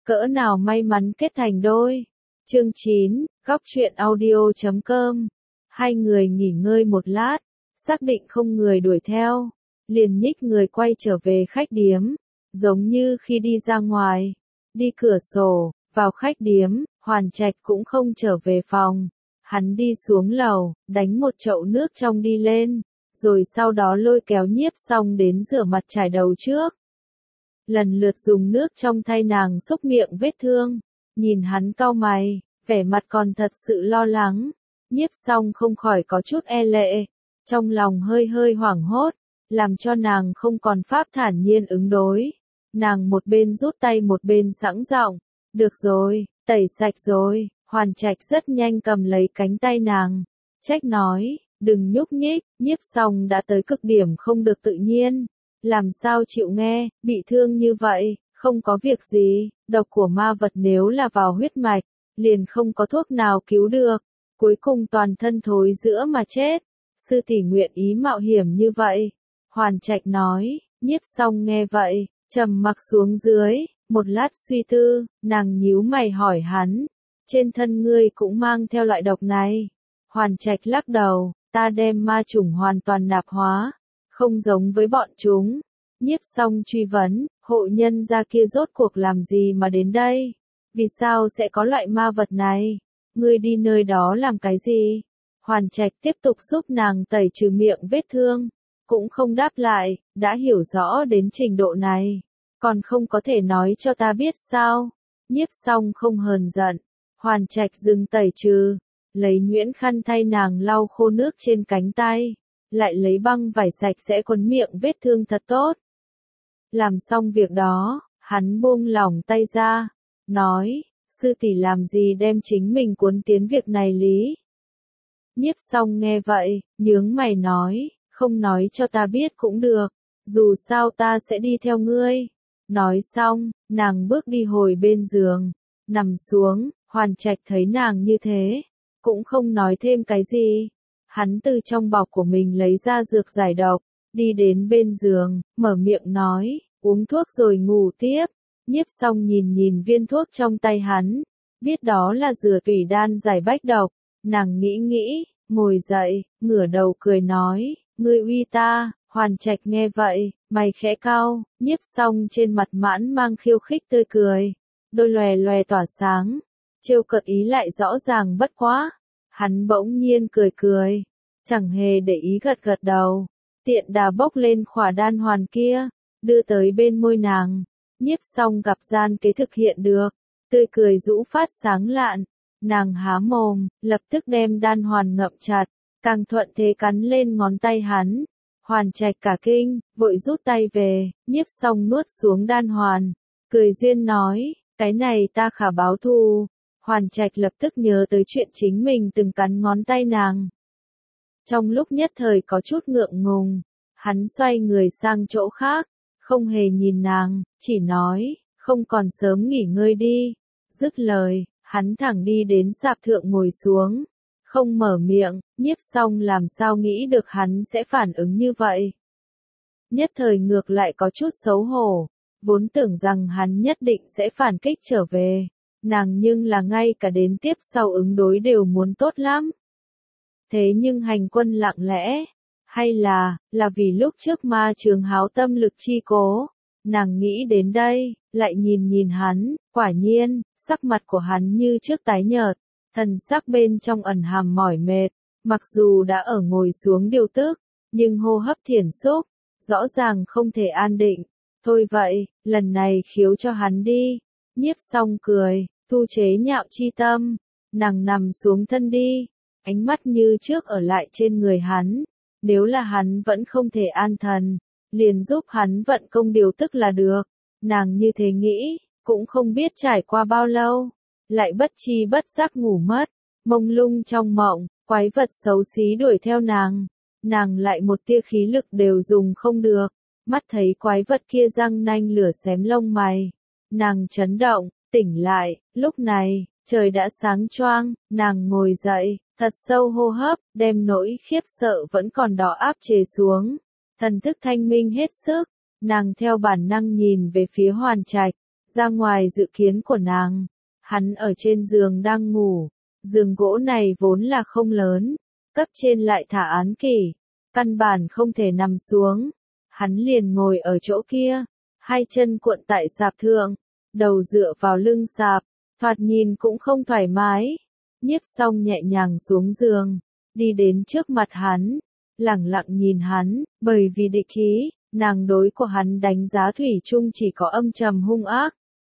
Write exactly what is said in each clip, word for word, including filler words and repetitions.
cỡ nào may mắn kết thành đôi. Chương chín, góc truyện audio chấm com. Hai người nghỉ ngơi một lát, xác định không người đuổi theo, liền nhích người quay trở về khách điếm, giống như khi đi ra ngoài, đi cửa sổ, vào khách điếm, Hoàn Trạch cũng không trở về phòng. Hắn đi xuống lầu, đánh một chậu nước trong đi lên, rồi sau đó lôi kéo Nhiếp Song đến rửa mặt chải đầu trước. Lần lượt dùng nước trong thay nàng xúc miệng vết thương, nhìn hắn cau mày, vẻ mặt còn thật sự lo lắng. Nhiếp Song không khỏi có chút e lệ, trong lòng hơi hơi hoảng hốt, làm cho nàng không còn pháp thản nhiên ứng đối. Nàng một bên rút tay một bên sẵn giọng, được rồi, tẩy sạch rồi. Hoàn Trạch rất nhanh cầm lấy cánh tay nàng, trách nói, đừng nhúc nhích. Nhiếp Song đã tới cực điểm không được tự nhiên, làm sao chịu nghe, bị thương như vậy, không có việc gì, độc của ma vật nếu là vào huyết mạch, liền không có thuốc nào cứu được, cuối cùng toàn thân thối rữa mà chết. Sư tỷ nguyện ý mạo hiểm như vậy. Hoàn Trạch nói. Nhiếp Song nghe vậy, trầm mặc xuống dưới, một lát suy tư, nàng nhíu mày hỏi hắn, trên thân ngươi cũng mang theo loại độc này. Hoàn Trạch lắc đầu, ta đem ma chủng hoàn toàn nạp hóa, không giống với bọn chúng. Nhiếp Song truy vấn, hộ nhân gia kia rốt cuộc làm gì mà đến đây? Vì sao sẽ có loại ma vật này? Ngươi đi nơi đó làm cái gì? Hoàn Trạch tiếp tục giúp nàng tẩy trừ miệng vết thương, cũng không đáp lại, đã hiểu rõ đến trình độ này, còn không có thể nói cho ta biết sao? Nhiếp Song không hờn giận. Hoàn Trạch dừng tẩy trừ, lấy nhuyễn khăn thay nàng lau khô nước trên cánh tay, lại lấy băng vải sạch sẽ quấn miệng vết thương thật tốt. Làm xong việc đó, hắn buông lỏng tay ra, nói, sư tỷ làm gì đem chính mình cuốn tiến việc này lý. Nhiếp Song nghe vậy, nhướng mày nói, không nói cho ta biết cũng được, dù sao ta sẽ đi theo ngươi. Nói xong, nàng bước đi hồi bên giường, nằm xuống. Hoàn Trạch thấy nàng như thế, cũng không nói thêm cái gì. Hắn từ trong bọc của mình lấy ra dược giải độc, đi đến bên giường, mở miệng nói, uống thuốc rồi ngủ tiếp. Nhiếp Song nhìn nhìn viên thuốc trong tay hắn, biết đó là dừa tủy đan giải bách độc. Nàng nghĩ nghĩ, ngồi dậy, ngửa đầu cười nói, ngươi uy ta. Hoàn Trạch nghe vậy, mày khẽ cau. Nhiếp Song trên mặt mãn mang khiêu khích tươi cười, đôi lòe lòe tỏa sáng. Trêu cợt ý lại rõ ràng bất quá. Hắn bỗng nhiên cười cười, chẳng hề để ý gật gật đầu, tiện đà bốc lên khỏa đan hoàn kia, đưa tới bên môi nàng. Nhiếp Song gặp gian kế thực hiện được, tươi cười rũ phát sáng lạn, nàng há mồm, lập tức đem đan hoàn ngậm chặt, càng thuận thế cắn lên ngón tay hắn. Hoàn Trạch cả kinh, vội rút tay về. Nhiếp Song nuốt xuống đan hoàn, cười duyên nói, cái này ta khả báo thù. Hoàn Trạch lập tức nhớ tới chuyện chính mình từng cắn ngón tay nàng. Trong lúc nhất thời có chút ngượng ngùng, hắn xoay người sang chỗ khác, không hề nhìn nàng, chỉ nói, không còn sớm nghỉ ngơi đi. Dứt lời, hắn thẳng đi đến sạp thượng ngồi xuống, không mở miệng. Nhiếp Song làm sao nghĩ được hắn sẽ phản ứng như vậy. Nhất thời ngược lại có chút xấu hổ, vốn tưởng rằng hắn nhất định sẽ phản kích trở về. Nàng nhưng là ngay cả đến tiếp sau ứng đối đều muốn tốt lắm. Thế nhưng hành quân lặng lẽ, hay là, là vì lúc trước ma trường háo tâm lực chi cố. Nàng nghĩ đến đây, lại nhìn nhìn hắn, quả nhiên, sắc mặt của hắn như trước tái nhợt, thần sắc bên trong ẩn hàm mỏi mệt, mặc dù đã ở ngồi xuống điều tức, nhưng hô hấp thiển xúc, rõ ràng không thể an định. Thôi vậy, lần này khiếu cho hắn đi. Nhiếp Song cười, thu chế nhạo chi tâm, nàng nằm xuống thân đi, ánh mắt như trước ở lại trên người hắn. Nếu là hắn vẫn không thể an thần, liền giúp hắn vận công điều tức là được. Nàng như thế nghĩ, cũng không biết trải qua bao lâu, lại bất chi bất giác ngủ mất. Mông lung trong mộng, quái vật xấu xí đuổi theo nàng, nàng lại một tia khí lực đều dùng không được. Mắt thấy quái vật kia răng nanh lửa xém lông mày, nàng chấn động, tỉnh lại. Lúc này, trời đã sáng choang, nàng ngồi dậy, thật sâu hô hấp, đem nỗi khiếp sợ vẫn còn đó áp chế xuống. Thần thức thanh minh hết sức, nàng theo bản năng nhìn về phía Hoàn Trạch, ra ngoài dự kiến của nàng. Hắn ở trên giường đang ngủ, giường gỗ này vốn là không lớn, cấp trên lại thả án kỷ, căn bản không thể nằm xuống. Hắn liền ngồi ở chỗ kia, hai chân cuộn tại sạp thượng, đầu dựa vào lưng sạp, thoạt nhìn cũng không thoải mái. Nhiếp Song nhẹ nhàng xuống giường, đi đến trước mặt hắn, lẳng lặng nhìn hắn, bởi vì địch ý, nàng đối của hắn đánh giá thủy chung chỉ có âm trầm hung ác.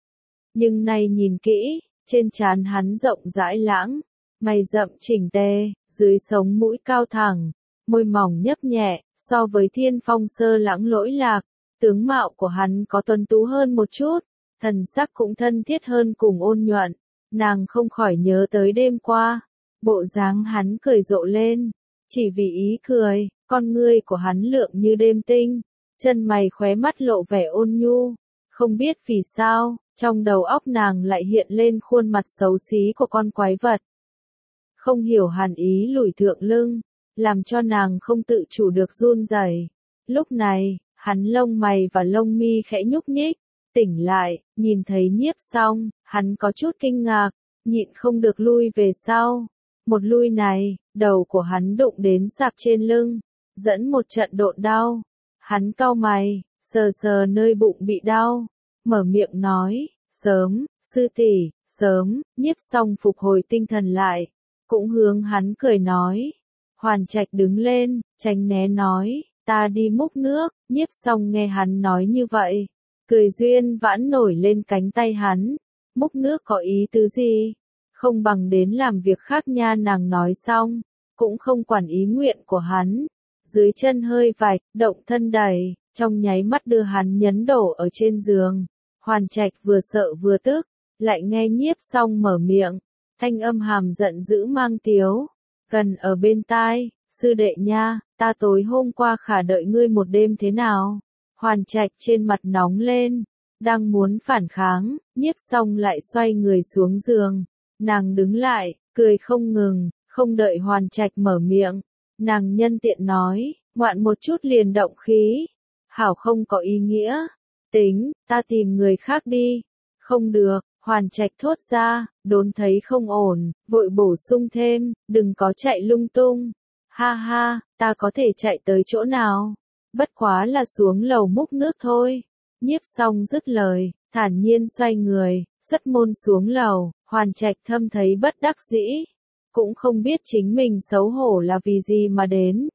Nhưng nay nhìn kỹ, trên trán hắn rộng rãi lãng, mày rậm chỉnh tề, dưới sống mũi cao thẳng, môi mỏng nhấp nhẹ, so với Thiên Phong sơ lãng lỗi lạc, tướng mạo của hắn có tuấn tú hơn một chút, thần sắc cũng thân thiết hơn cùng ôn nhuận. Nàng không khỏi nhớ tới đêm qua, bộ dáng hắn cười rộ lên, chỉ vì ý cười, con ngươi của hắn lượng như đêm tinh, chân mày khóe mắt lộ vẻ ôn nhu, không biết vì sao, trong đầu óc nàng lại hiện lên khuôn mặt xấu xí của con quái vật. Không hiểu hàn ý lùi thượng lưng, làm cho nàng không tự chủ được run rẩy. Lúc này, hắn lông mày và lông mi khẽ nhúc nhích, tỉnh lại, nhìn thấy Nhiếp Song, hắn có chút kinh ngạc, nhịn không được lui về sau. Một lui này, đầu của hắn đụng đến sạp trên lưng, dẫn một trận độn đau. Hắn cau mày, sờ sờ nơi bụng bị đau, mở miệng nói, sớm, sư tỷ, sớm. Nhiếp Song phục hồi tinh thần lại, cũng hướng hắn cười nói. Hoàn Trạch đứng lên, tránh né nói, ta đi múc nước. Nhiếp Song nghe hắn nói như vậy, cười duyên vãn nổi lên cánh tay hắn. Múc nước có ý tứ gì? Không bằng đến làm việc khác nha. Nàng nói xong, cũng không quản ý nguyện của hắn. Dưới chân hơi vạch, động thân đẩy, trong nháy mắt đưa hắn nhấn đổ ở trên giường. Hoàn Trạch vừa sợ vừa tức, lại nghe Nhiếp Song mở miệng, thanh âm hàm giận dữ mang tiếu, gần ở bên tai, sư đệ nha, ta tối hôm qua khả đợi ngươi một đêm thế nào? Hoàn Trạch trên mặt nóng lên, đang muốn phản kháng, Nhiếp Song lại xoay người xuống giường, nàng đứng lại, cười không ngừng, không đợi Hoàn Trạch mở miệng, nàng nhân tiện nói, ngoạn một chút liền động khí, hảo không có ý nghĩa, tính, ta tìm người khác đi, không được. Hoàn Trạch thốt ra, đốn thấy không ổn, vội bổ sung thêm, đừng có chạy lung tung. Ha ha, ta có thể chạy tới chỗ nào? Bất quá là xuống lầu múc nước thôi. Nhiếp Song dứt lời, thản nhiên xoay người, xuất môn xuống lầu. Hoàn Trạch thâm thấy bất đắc dĩ, cũng không biết chính mình xấu hổ là vì gì mà đến.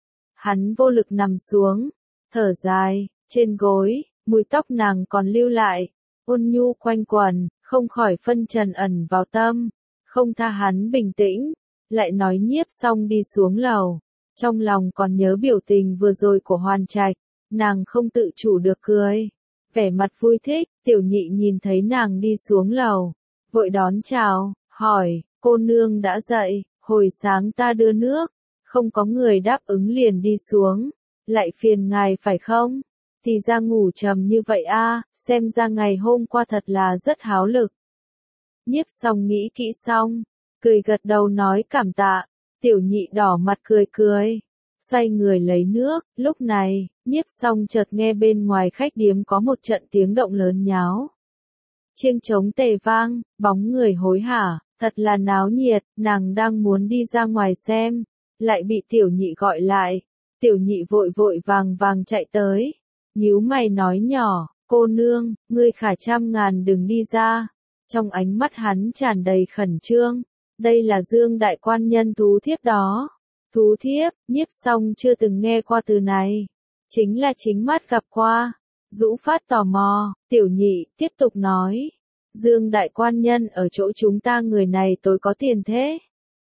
Hắn vô lực nằm xuống, thở dài, trên gối, mùi tóc nàng còn lưu lại, ôn nhu quanh quần, không khỏi phân trần ẩn vào tâm, không tha hắn bình tĩnh, lại nói Nhiếp Song đi xuống lầu, trong lòng còn nhớ biểu tình vừa rồi của Hoàn Trạch, nàng không tự chủ được cười, vẻ mặt vui thích. Tiểu Nhị nhìn thấy nàng đi xuống lầu, vội đón chào, hỏi, cô nương đã dậy, hồi sáng ta đưa nước, không có người đáp ứng liền đi xuống, lại phiền ngài phải không? Thì ra ngủ trầm như vậy a, à, xem ra ngày hôm qua thật là rất háo lực. Nhiếp Song nghĩ kỹ xong, cười gật đầu nói cảm tạ. Tiểu Nhị đỏ mặt cười cười, xoay người lấy nước. Lúc này, Nhiếp Song chợt nghe bên ngoài khách điếm có một trận tiếng động lớn nháo. Chiêng trống tề vang, bóng người hối hả, thật là náo nhiệt. Nàng đang muốn đi ra ngoài xem, lại bị Tiểu Nhị gọi lại. Tiểu Nhị vội vội vàng vàng chạy tới, nhíu mày nói nhỏ, cô nương, ngươi khả trăm ngàn đừng đi ra. Trong ánh mắt hắn tràn đầy khẩn trương, đây là Dương đại quan nhân thú thiếp đó. Thú thiếp, Nhiếp Song chưa từng nghe qua từ này, chính là chính mắt gặp qua. Dũ phát tò mò, Tiểu Nhị tiếp tục nói, Dương đại quan nhân ở chỗ chúng ta người này tối có tiền thế.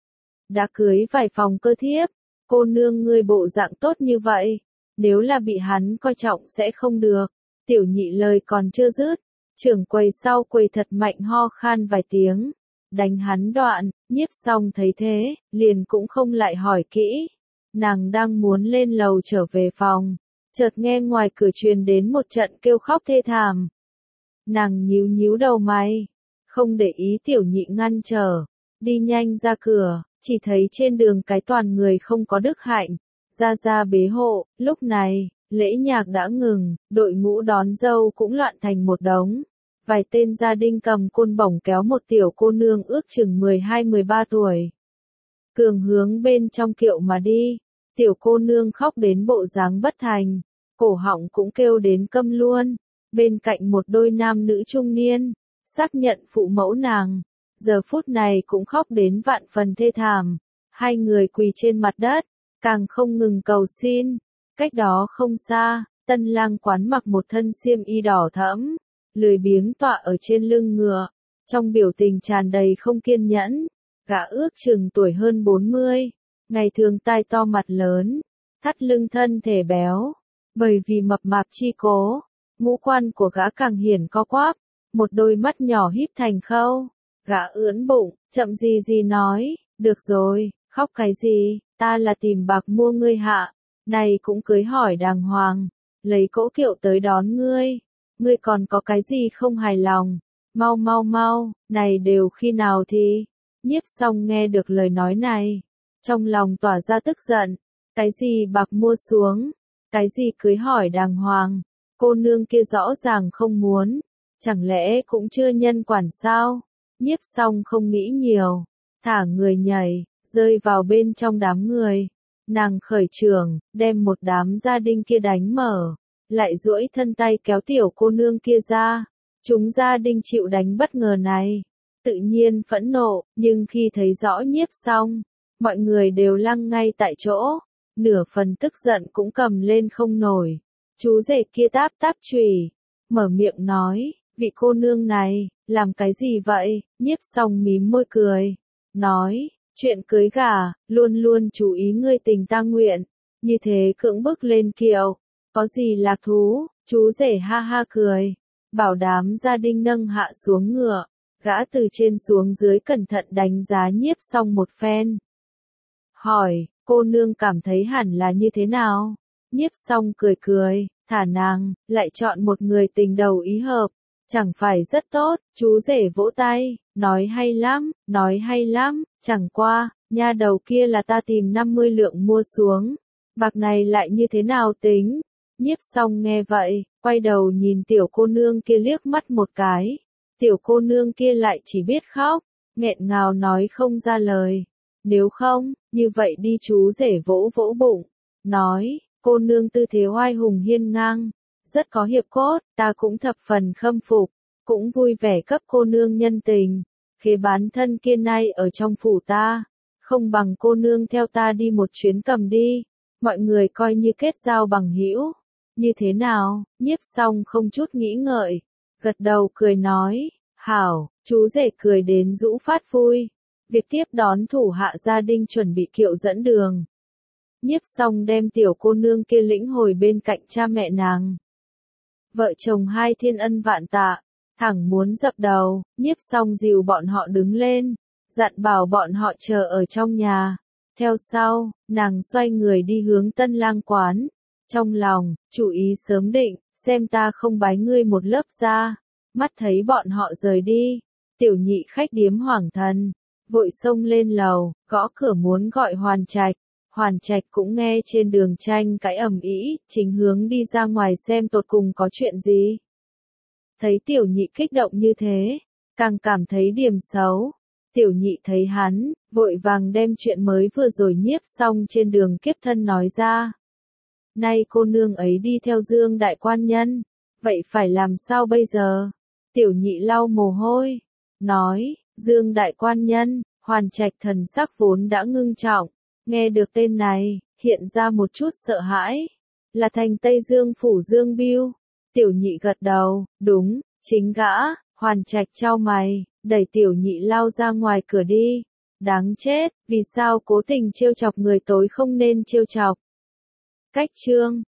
Đã cưới vài phòng cơ thiếp, cô nương ngươi bộ dạng tốt như vậy, nếu là bị hắn coi trọng sẽ không được. Tiểu Nhị lời còn chưa dứt, trưởng quầy sau quầy thật mạnh ho khan vài tiếng, đánh hắn đoạn. Nhiếp Song thấy thế, liền cũng không lại hỏi kỹ. Nàng đang muốn lên lầu trở về phòng, chợt nghe ngoài cửa truyền đến một trận kêu khóc thê thảm. Nàng nhíu nhíu đầu mày, không để ý Tiểu Nhị ngăn trở, đi nhanh ra cửa, chỉ thấy trên đường cái toàn người không có đức hạnh, ra ra bế hộ. Lúc này, lễ nhạc đã ngừng, đội ngũ đón dâu cũng loạn thành một đống. vài tên gia đình cầm côn bổng kéo một tiểu cô nương ước chừng mười hai mười ba tuổi. Cường hướng bên trong kiệu mà đi, tiểu cô nương khóc đến bộ dáng bất thành, cổ họng cũng kêu đến câm luôn, bên cạnh một đôi nam nữ trung niên, xác nhận phụ mẫu nàng, giờ phút này cũng khóc đến vạn phần thê thảm, hai người quỳ trên mặt đất, càng không ngừng cầu xin, cách đó không xa, tân lang quán mặc một thân xiêm y đỏ thẫm, lười biếng tọa ở trên lưng ngựa, trong biểu tình tràn đầy không kiên nhẫn, gã ước chừng tuổi hơn bốn mươi, ngày thường tai to mặt lớn, thắt lưng thân thể béo, bởi vì mập mạp chi cố, ngũ quan của gã càng hiển co quắp, một đôi mắt nhỏ híp thành khâu, gã ưỡn bụng, chậm gì gì nói, được rồi, khóc cái gì, ta là tìm bạc mua ngươi hạ, này cũng cưới hỏi đàng hoàng, lấy cỗ kiệu tới đón ngươi, ngươi còn có cái gì không hài lòng, mau mau mau, này đều khi nào thì, Nhiếp Song nghe được lời nói này, trong lòng tỏa ra tức giận, cái gì bạc mua xuống, cái gì cưới hỏi đàng hoàng, cô nương kia rõ ràng không muốn, chẳng lẽ cũng chưa nhân quản sao, Nhiếp Song không nghĩ nhiều, thả người nhảy, rơi vào bên trong đám người, nàng khởi trường, đem một đám gia đình kia đánh mở, lại duỗi thân tay kéo tiểu cô nương kia ra, chúng gia đình chịu đánh bất ngờ này, tự nhiên phẫn nộ, nhưng khi thấy rõ Nhiếp Song, mọi người đều lăng ngay tại chỗ, nửa phần tức giận cũng cầm lên không nổi, chú rể kia táp táp chùy, mở miệng nói, vị cô nương này, làm cái gì vậy, Nhiếp Song mím môi cười, nói, chuyện cưới gả, luôn luôn chú ý ngươi tình ta nguyện, như thế cưỡng bức lên kiệu, có gì lạc thú, chú rể ha ha cười, bảo đám gia đình nâng hạ xuống ngựa, gã từ trên xuống dưới cẩn thận đánh giá Nhiếp Song một phen. Hỏi, cô nương cảm thấy hẳn là như thế nào? Nhiếp Song cười cười, thả nàng, lại chọn một người tình đầu ý hợp, chẳng phải rất tốt, chú rể vỗ tay, nói hay lắm, nói hay lắm, chẳng qua, nha đầu kia là ta tìm năm mươi lượng mua xuống, bạc này lại như thế nào tính? Nhiếp Song nghe vậy, quay đầu nhìn tiểu cô nương kia liếc mắt một cái, tiểu cô nương kia lại chỉ biết khóc, nghẹn ngào nói không ra lời, nếu không, như vậy đi chú rể vỗ vỗ bụng, nói, cô nương tư thế oai hùng hiên ngang, rất có hiệp cốt, ta cũng thập phần khâm phục, cũng vui vẻ cấp cô nương nhân tình, khế bán thân kia nay ở trong phủ ta, không bằng cô nương theo ta đi một chuyến cầm đi, mọi người coi như kết giao bằng hữu, như thế nào, Nhiếp Song không chút nghĩ ngợi, gật đầu cười nói, hảo, chú rể cười đến rũ phát vui, việc tiếp đón thủ hạ gia đình chuẩn bị kiệu dẫn đường. Nhiếp Song đem tiểu cô nương kia lĩnh hồi bên cạnh cha mẹ nàng. Vợ chồng hai thiên ân vạn tạ, thẳng muốn dập đầu, Nhiếp Song dìu bọn họ đứng lên, dặn bảo bọn họ chờ ở trong nhà. Theo sau, nàng xoay người đi hướng tân lang quán, trong lòng, chủ ý sớm định, xem ta không bái ngươi một lớp ra, mắt thấy bọn họ rời đi, tiểu nhị khách điếm hoảng thần, vội xông lên lầu, gõ cửa muốn gọi Hoàn Trạch. Hoàn Trạch cũng nghe trên đường tranh cãi ầm ĩ, chính hướng đi ra ngoài xem tột cùng có chuyện gì. Thấy tiểu nhị kích động như thế, càng cảm thấy điểm xấu. Tiểu nhị thấy hắn, vội vàng đem chuyện mới vừa rồi Nhiếp Song trên đường kiếp thân nói ra. Nay cô nương ấy đi theo Dương đại quan nhân, vậy phải làm sao bây giờ? Tiểu nhị lau mồ hôi, nói, Dương đại quan nhân, Hoàn Trạch thần sắc vốn đã ngưng trọng, nghe được tên này, hiện ra một chút sợ hãi, là thành Tây Dương phủ Dương Bưu. Tiểu nhị gật đầu, đúng, chính gã. Hoàn Trạch chau mày, đẩy tiểu nhị lao ra ngoài cửa đi. Đáng chết, vì sao cố tình trêu chọc người tối không nên trêu chọc. Cách chương